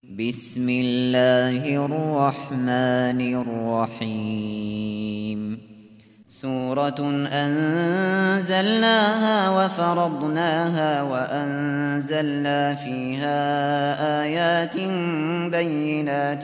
بسم الله الرحمن الرحيم. سورة أنزلناها وفرضناها وأنزلنا فيها آيات بينات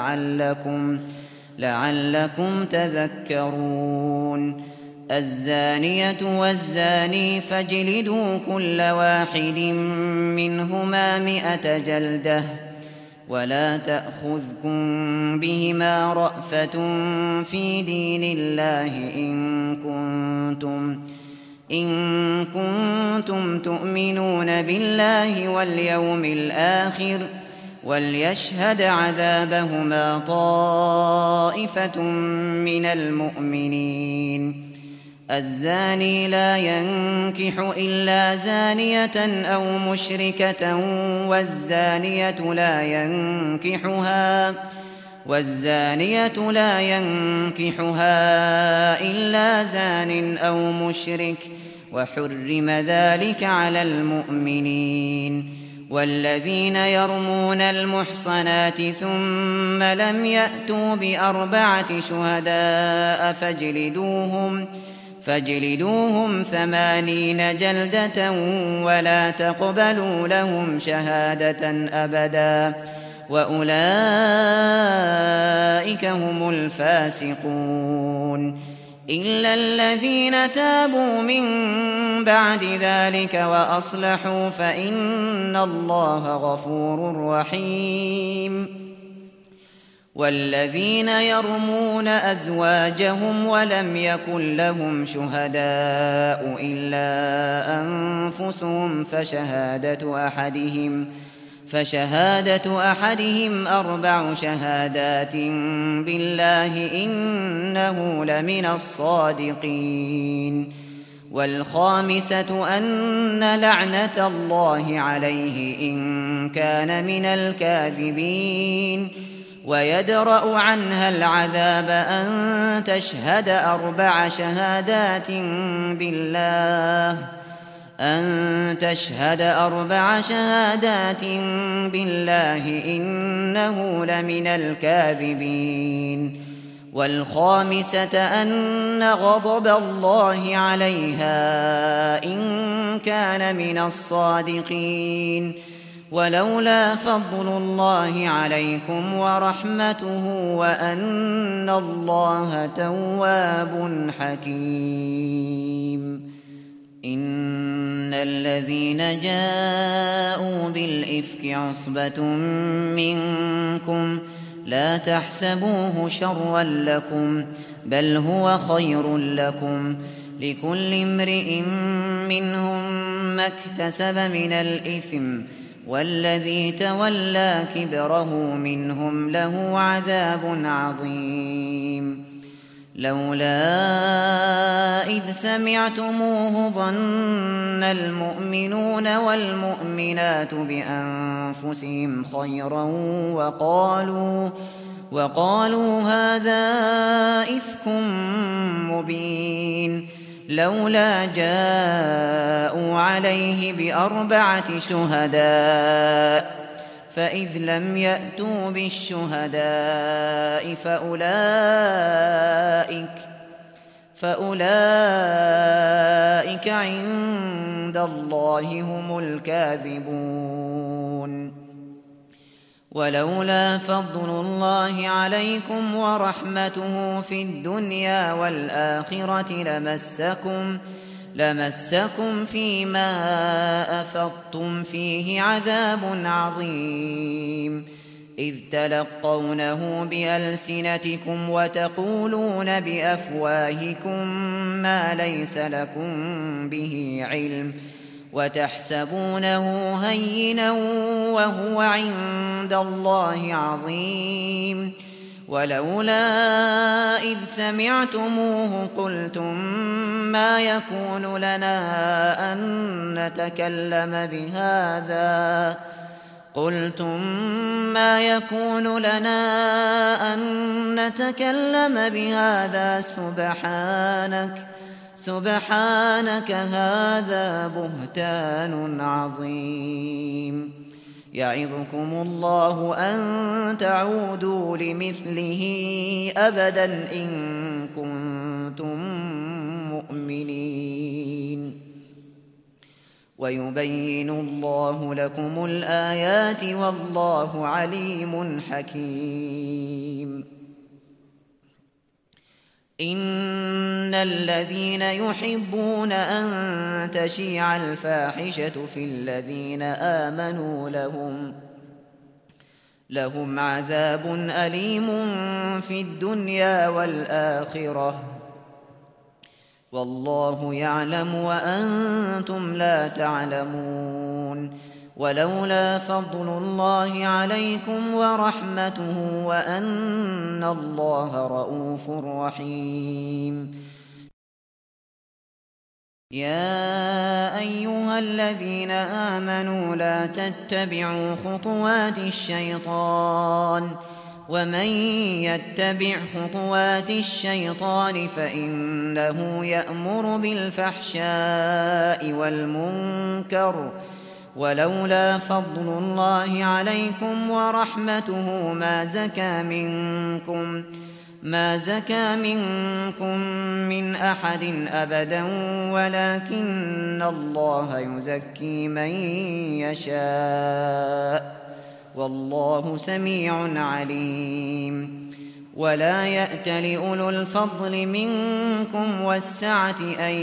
لعلكم تذكرون. الزانية والزاني فاجلدوا كل واحد منهما 100 جلدة ولا تأخذكم بهما رأفة في دين الله إن كنتم تؤمنون بالله واليوم الآخر وليشهد عذابهما طائفة من المؤمنين. الزاني لا ينكح إلا زانية أو مشركة والزانية لا ينكحها إلا زان أو مشرك وحرم ذلك على المؤمنين. والذين يرمون المحصنات ثم لم يأتوا ب4 شهداء فاجلدوهم 80 جلدة ولا تقبلوا لهم شهادة أبدا وأولئك هم الفاسقون. إلا الذين تابوا من بعد ذلك وأصلحوا فإن الله غفور رحيم. والذين يرمون أزواجهم ولم يكن لهم شهداء إلا أنفسهم فشهادة أحدهم 4 شهادات بالله إنه لمن الصادقين. والخامسة أن لعنة الله عليه إن كان من الكاذبين. ويدرأ عنها العذاب أن تشهد 4 شهادات بالله إنه لمن الكاذبين. والخامسة أن غضب الله عليها إن كان من الصادقين. ولولا فضل الله عليكم ورحمته وأن الله تواب حكيم. إن الذين جاءوا بالإفك عصبة منكم لا تحسبوه شرا لكم بل هو خير لكم. لكل امرئ منهم ما اكتسب من الإثم والذي تولى كبره منهم له عذاب عظيم. لولا إذ سمعتموه ظن المؤمنون والمؤمنات بأنفسهم خيرا وقالوا هذا إفك مبين. لولا جاءوا عليه ب4 شهداء فإذ لم يأتوا بالشهداء فأولئك عند الله هم الكاذبون. ولولا فضل الله عليكم ورحمته في الدنيا والآخرة لمسكم فيما أفضتم فيه عذاب عظيم. إذ تلقونه بألسنتكم وتقولون بأفواهكم ما ليس لكم به علم وتحسبونه هينا وهو عند الله عظيم. ولولا إذ سمعتموه قلتم ما يكون لنا أن نتكلم بهذا سبحانك هذا بهتان عظيم. يعظكم الله أن تعودوا لمثله أبدا إن كنتم مؤمنين ويبين الله لكم الآيات والله عليم حكيم إن الذين يحبون أن تشيع الفاحشة في الذين آمنوا لهم عذاب أليم في الدنيا والآخرة والله يعلم وأنتم لا تعلمون ولولا فضل الله عليكم ورحمته وأن الله رءوف رحيم يا أيها الذين آمنوا لا تتبعوا خطوات الشيطان ومن يتبع خطوات الشيطان فإنه يأمر بالفحشاء والمنكر ولولا فضل الله عليكم ورحمته ما زكى منكم من أحد أبدا ولكن الله يزكي من يشاء والله سميع عليم ولا يأت لأولو الفضل منكم والسعة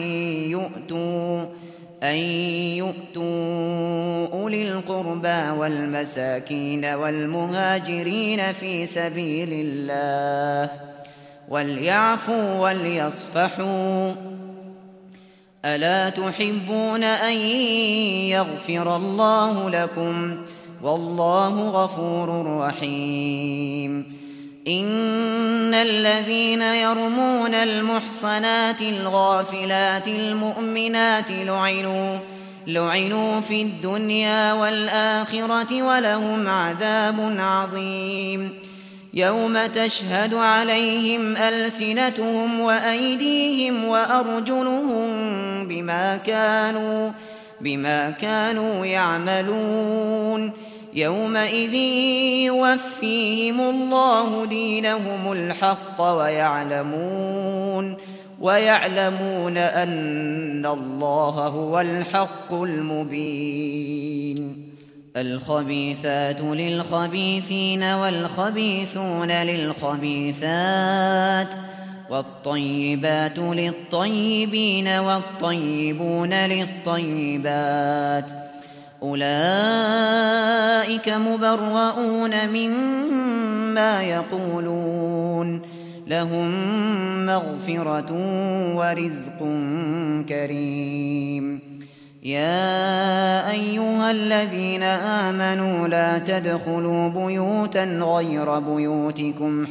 أن يؤتوا أولي القربى والمساكين والمهاجرين في سبيل الله وليعفوا وليصفحوا ألا تحبون أن يغفر الله لكم والله غفور رحيم إن الذين يرمون المحصنات الغافلات المؤمنات لعنوا في الدنيا والآخرة ولهم عذاب عظيم يوم تشهد عليهم ألسنتهم وأيديهم وأرجلهم بما كانوا يعملون يومئذ يوفيهم الله دينهم الحق ويعلمون أن الله هو الحق المبين الخبيثات للخبيثين والخبيثون للخبيثات والطيبات للطيبين والطيبون للطيبات أولئك مبرؤون مما يقولون لهم مغفرة ورزق كريم يا أيها الذين آمنوا لا تدخلوا بيوتا غير بيوتكم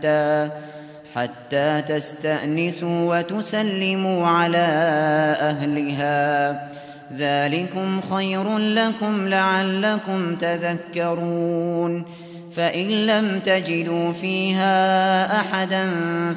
حتى تستأنسوا وتسلموا على أهلها ذلكم خير لكم لعلكم تذكرون فإن لم تجدوا فيها أحدا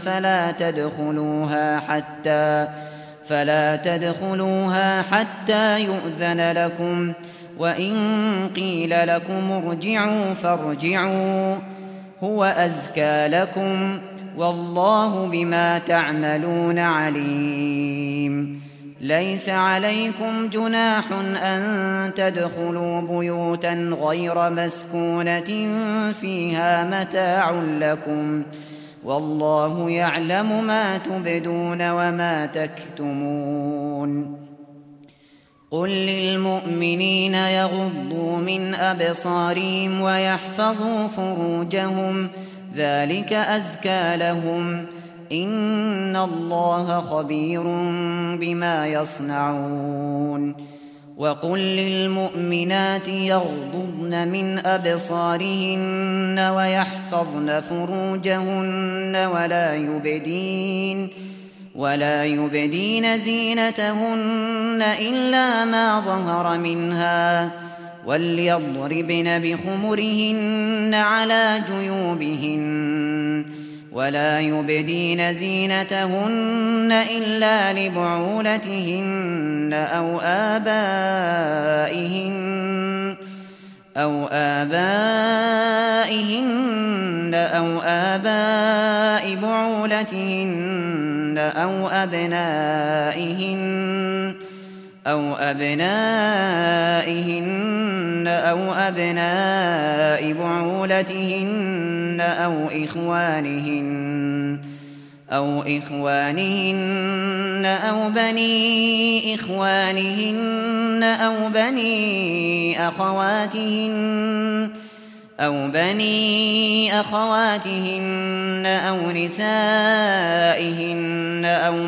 فلا تدخلوها حتى يؤذن لكم وإن قيل لكم ارجعوا فارجعوا هو أزكى لكم والله بما تعملون عليم ليس عليكم جناح أن تدخلوا بيوتا غير مسكونة فيها متاع لكم والله يعلم ما تبدون وما تكتمون قل للمؤمنين يغضوا من أبصارهم ويحفظوا فروجهم ذلك أزكى لهم إن الله خبير بما يصنعون وقل للمؤمنات يغضضن من أبصارهن ويحفظن فروجهن ولا يبدين زينتهن إلا ما ظهر منها وليضربن بخمرهن على جيوبهن ولا يبدين زينتهن إلا لبعولتهن أو آبائهن أو آباء بعولتهن أو أبنائهن أو أبناء بعولتهن أو إخوانهن أو بني إخوانهن أو بني أخواتهن أو نسائهن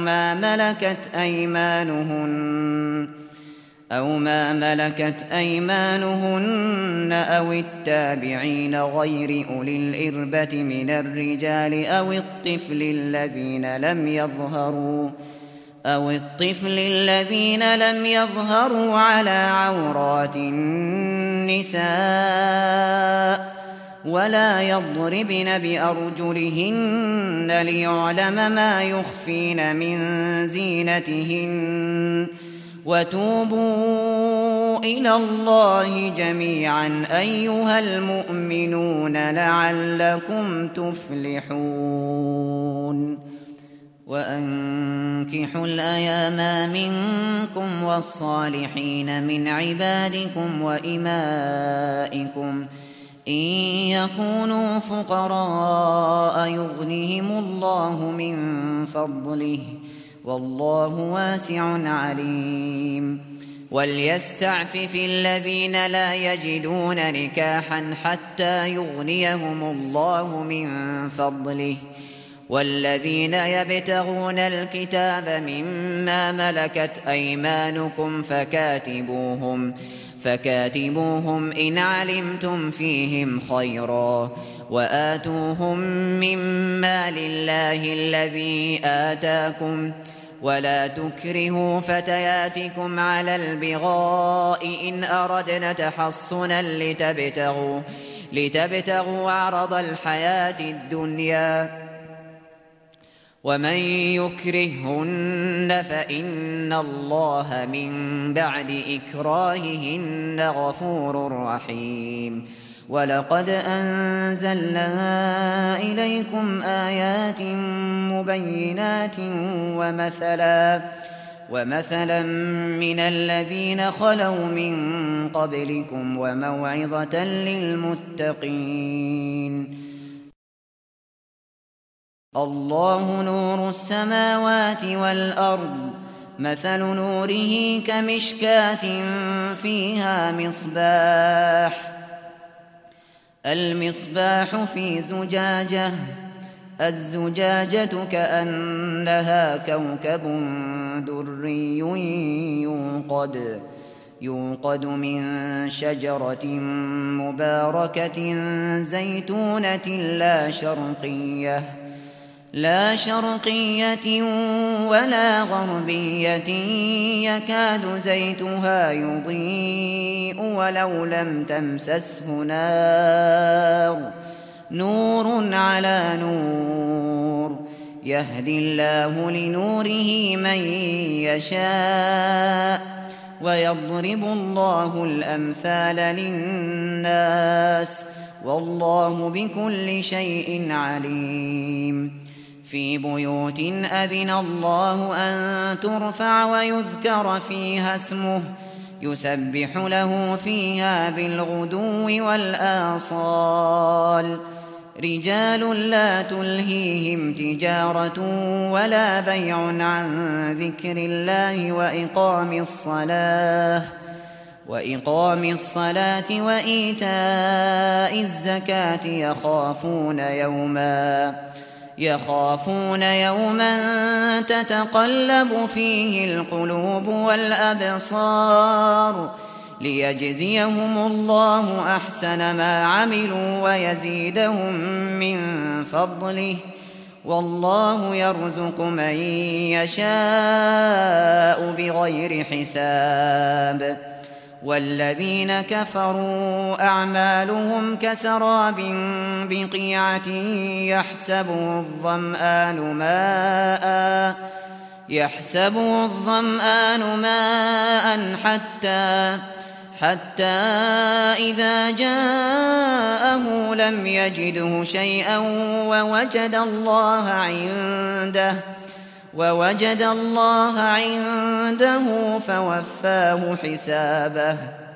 أو ما ملكت أيمانهن أو التابعين غير أولي الإربة من الرجال أو الطفل الذين لم يظهروا على عورات النساء ولا يضربن بأرجلهن ليعلم ما يخفين من زينتهن وتوبوا إلى الله جميعا أيها المؤمنون لعلكم تفلحون وأنكحوا الأيام منكم والصالحين من عبادكم وإمائكم إن يكونوا فقراء يغنهم الله من فضله والله واسع عليم وليستعفف الذين لا يجدون نكاحا حتى يغنيهم الله من فضله والذين يبتغون الكتاب مما ملكت أيمانكم فكاتبوهم إن علمتم فيهم خيرا وآتوهم مما لله الذي آتاكم ولا تكرهوا فتياتكم على البغاء إن أردنا تحصنا لتبتغوا عرض الحياة الدنيا ومن يكرههن فإن الله من بعد إكراههن غفور رحيم ولقد أنزلنا إليكم آيات مبينات ومثلا من الذين خلوا من قبلكم وموعظة للمتقين الله نور السماوات والأرض مثل نوره كمشكاة فيها المصباح في زجاجة الزجاجة كأنها كوكب دري يوقد من شجرة مباركة زيتونة لا شرقية ولا غربية يكاد زيتها يضيء ولو لم تمسسه نور على نور يهدي الله لنوره من يشاء ويضرب الله الأمثال للناس والله بكل شيء عليم في بيوت أذن الله أن ترفع ويذكر فيها اسمه يسبح له فيها بالغدو والآصال رجال لا تلهيهم تجارة ولا بيع عن ذكر الله وإقام الصلاة وإيتاء الزكاة يخافون يوما تتقلب فيه القلوب والأبصار ليجزيهم الله أحسن ما عملوا ويزيدهم من فضله والله يرزق من يشاء بغير حساب والذين كفروا أعمالهم كسراب بقيعة يحسبه الظمآن ماء حتى إذا جاءه لم يجده شيئا ووجد الله عنده فوفاه حسابه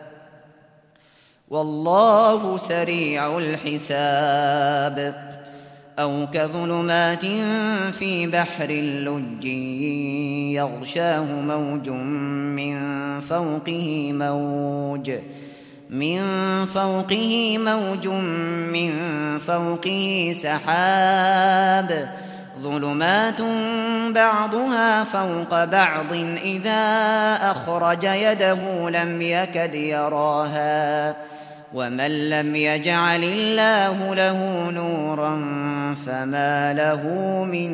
والله سريع الحساب أو كظلمات في بحر اللج يغشاه موج من فوقه سحاب ظلمات بعضها فوق بعض إذا أخرج يده لم يكد يراها ومن لم يجعل الله له نورا فما له من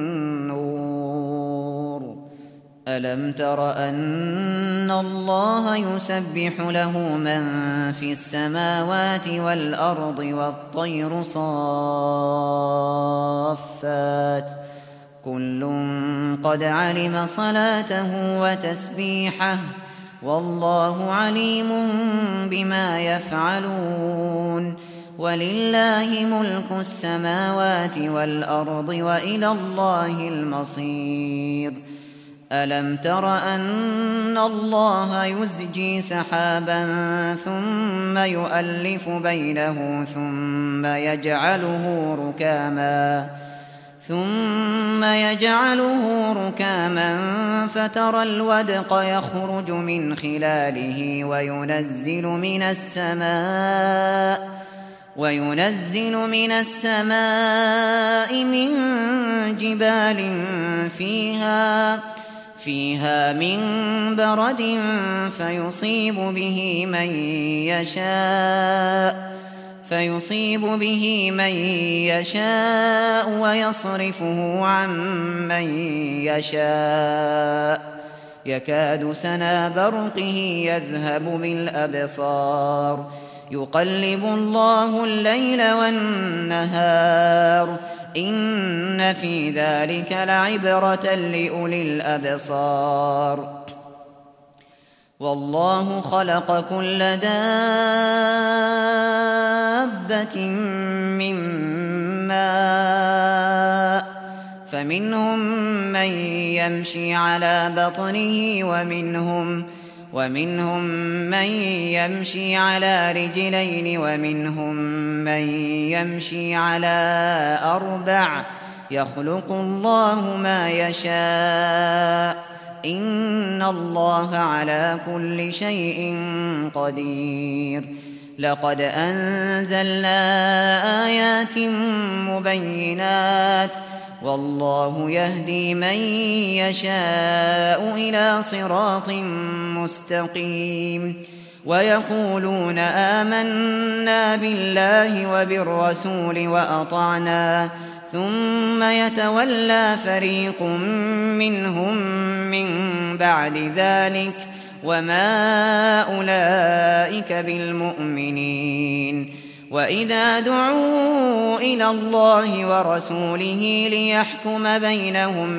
نور ألم تر أن الله يسبح له من في السماوات والأرض والطير صافات كل قد علم صلاته وتسبيحه والله عليم بما يفعلون ولله ملك السماوات والأرض وإلى الله المصير ألم تر أن الله يزجي سحابا ثم يؤلف بينه ثم يجعله ركاما فترى الودق يخرج من خلاله وينزل من السماء من جبال فيها من برد فيصيب به من يشاء ويصرفه عن من يشاء يكاد سنا برقه يذهب بالأبصار يقلب الله الليل والنهار إن في ذلك لعبرة لأولي الأبصار والله خلق كل دابة من ماء فمنهم من يمشي على بطنه ومنهم من يمشي على رجلين ومنهم من يمشي على أربع يخلق الله ما يشاء إن الله على كل شيء قدير لقد أنزلنا آيات مبينات والله يهدي من يشاء إلى صراط مستقيم ويقولون آمنا بالله وبالرسول وأطعنا ثم يتولى فريق منهم من بعد ذلك وما أولئك بالمؤمنين وإذا دعوا إلى الله ورسوله ليحكم بينهم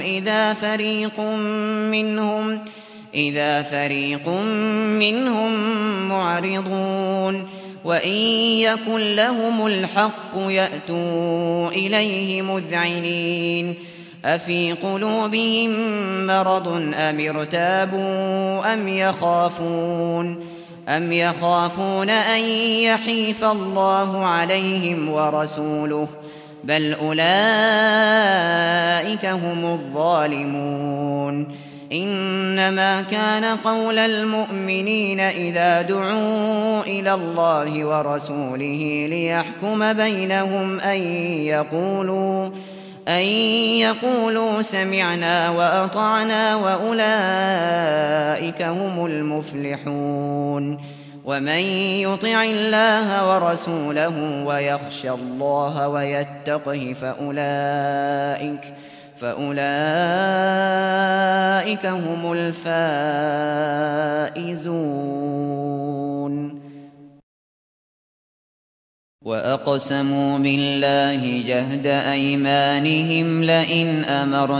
إذا فريق منهم معرضون وإن يكن لهم الحق يأتوا إليه مذعنين أفي قلوبهم مرض أم ارتابوا أم يخافون أن يحيف الله عليهم ورسوله بل أولئك هم الظالمون إنما كان قول المؤمنين إذا دعوا إلى الله ورسوله ليحكم بينهم أن يقولوا سمعنا وأطعنا وأولئك هم المفلحون ومن يطع الله ورسوله ويخشى الله ويتقه فأولئك هم الفائزون وأقسموا بالله جهد أيمانهم لئن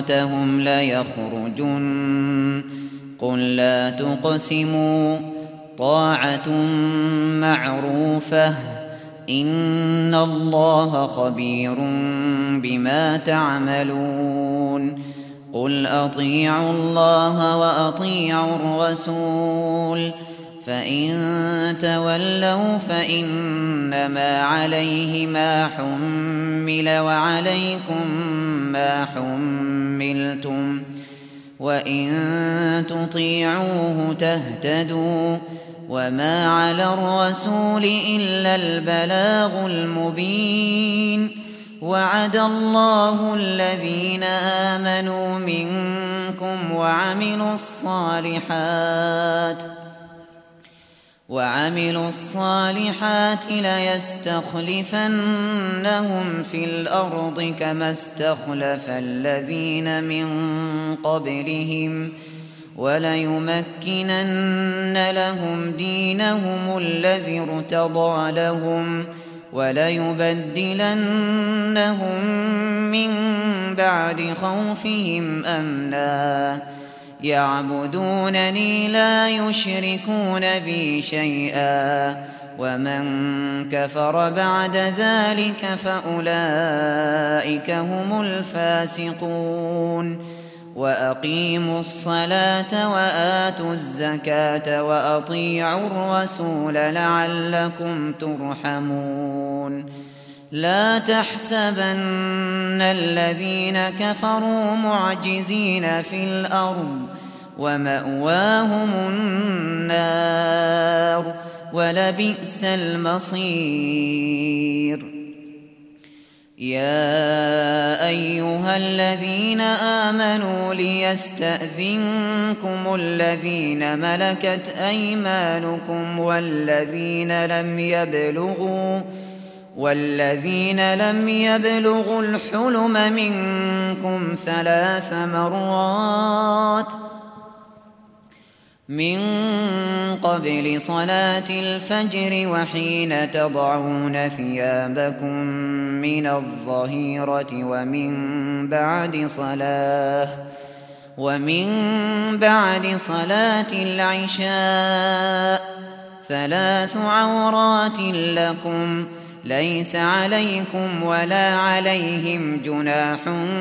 أمرتهم ليخرجن قل لا تقسموا طاعة معروفة إن الله خبير بما تعملون قل أطيعوا الله وأطيعوا الرسول فإن تولوا فإنما عليه ما حمل وعليكم ما حملتم وإن تطيعوه تهتدوا وما على الرسول إلا البلاغ المبين وعد الله الذين آمنوا منكم وعملوا الصالحات ليستخلفنهم في الأرض كما استخلف الذين من قبلهم وليمكنن لهم دينهم الذي ارتضى لهم وليبدلنهم من بعد خوفهم أمنا يعبدونني لا يشركون بي شيئا ومن كفر بعد ذلك فأولئك هم الفاسقون وأقيموا الصلاة وآتوا الزكاة وأطيعوا الرسول لعلكم ترحمون لا تحسبن الذين كفروا معجزين في الأرض ومأواهم النار ولبئس المصير يا أيها الذين آمنوا ليستأذنكم الذين ملكت أيمانكم والذين لم يبلغوا الحلم منكم 3 مرات من قبل صلاة الفجر وحين تضعون ثيابكم من الظهيرة ومن بعد صلاة العشاء 3 عورات لكم ليس عليكم ولا عليهم جناح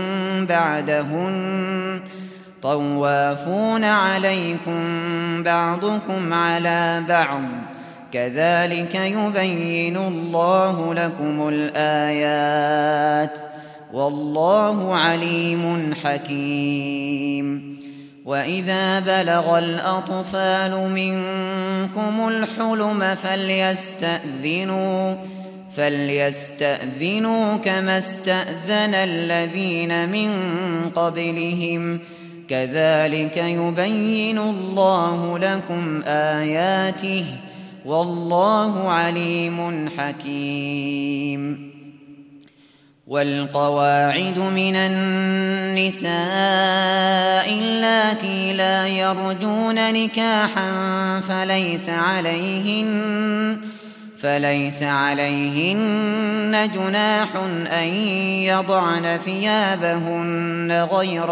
بعدهن طوافون عليكم بعضكم على بعض كذلك يبين الله لكم الآيات والله عليم حكيم وإذا بلغ الأطفال منكم الحلم فليستأذنوا كما استأذن الذين من قبلهم كذلك يبين الله لكم آياته والله عليم حكيم والقواعد من النساء اللاتي لا يرجون نكاحا فليس عليهن جناح أن يضعن ثيابهن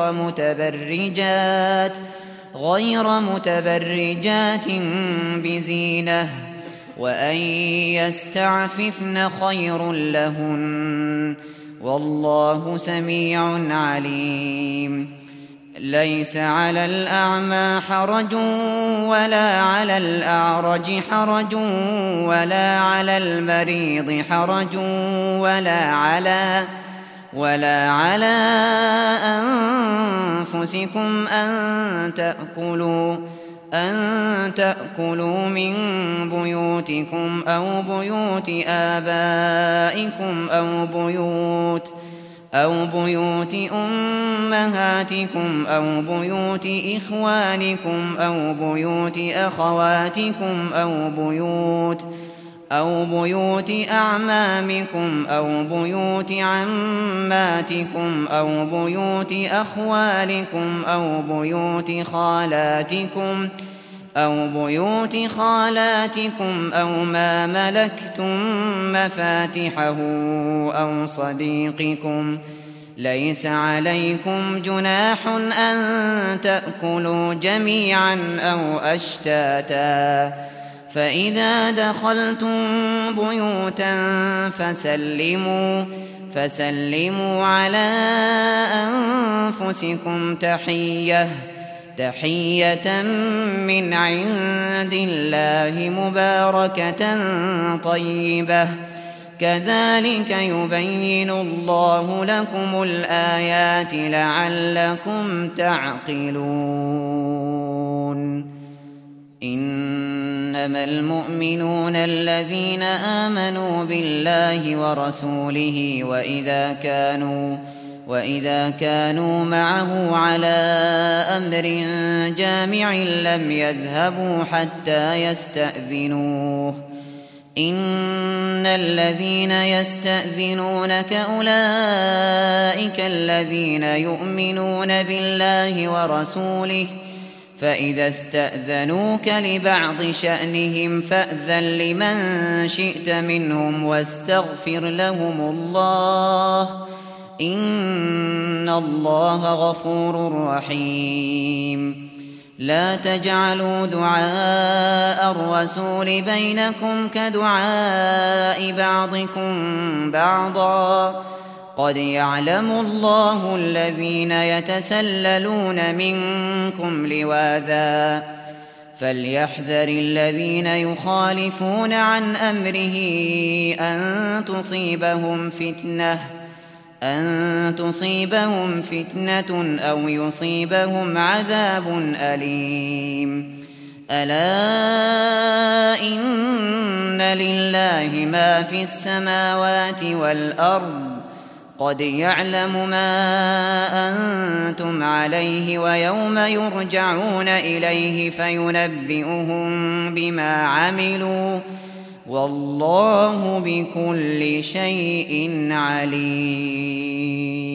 غير متبرجات بزينة وأن يستعففن خير لهن والله سميع عليم ليس على الأعمى حرج ولا على الأعرج حرج ولا على المريض حرج ولا على أنفسكم أن تأكلوا من بيوتكم أو بيوت آبائكم أو بيوت أمهاتكم أو بيوت إخوانكم أو بيوت أخواتكم أو بيوت أعمامكم أو بيوت عماتكم أو بيوت أخوالكم أو بيوت خالاتكم أو ما ملكتم مفاتحه أو صديقكم ليس عليكم جناح أن تأكلوا جميعا أو أشتاتا فإذا دخلتم بيوتا فسلموا على أنفسكم تحية من عند الله مباركة طيبة كذلك يبين الله لكم الآيات لعلكم تعقلون إنما المؤمنون الذين آمنوا بالله ورسوله وإذا كانوا معه على أمر جامع لم يذهبوا حتى يستأذنوه إن الذين يستأذنونك أولئك الذين يؤمنون بالله ورسوله فإذا استأذنوك لبعض شأنهم فأذن لمن شئت منهم واستغفر لهم الله إن الله غفور رحيم لا تجعلوا دعاء الرسول بينكم كدعاء بعضكم بعضا قد يعلم الله الذين يتسللون منكم لواذا فليحذر الذين يخالفون عن أمره أن تصيبهم فتنة أو يصيبهم عذاب أليم ألا إن لله ما في السماوات والأرض قد يعلم ما أنتم عليه ويوم يرجعون إليه فينبئهم بما عملوا والله بكل شيء عليم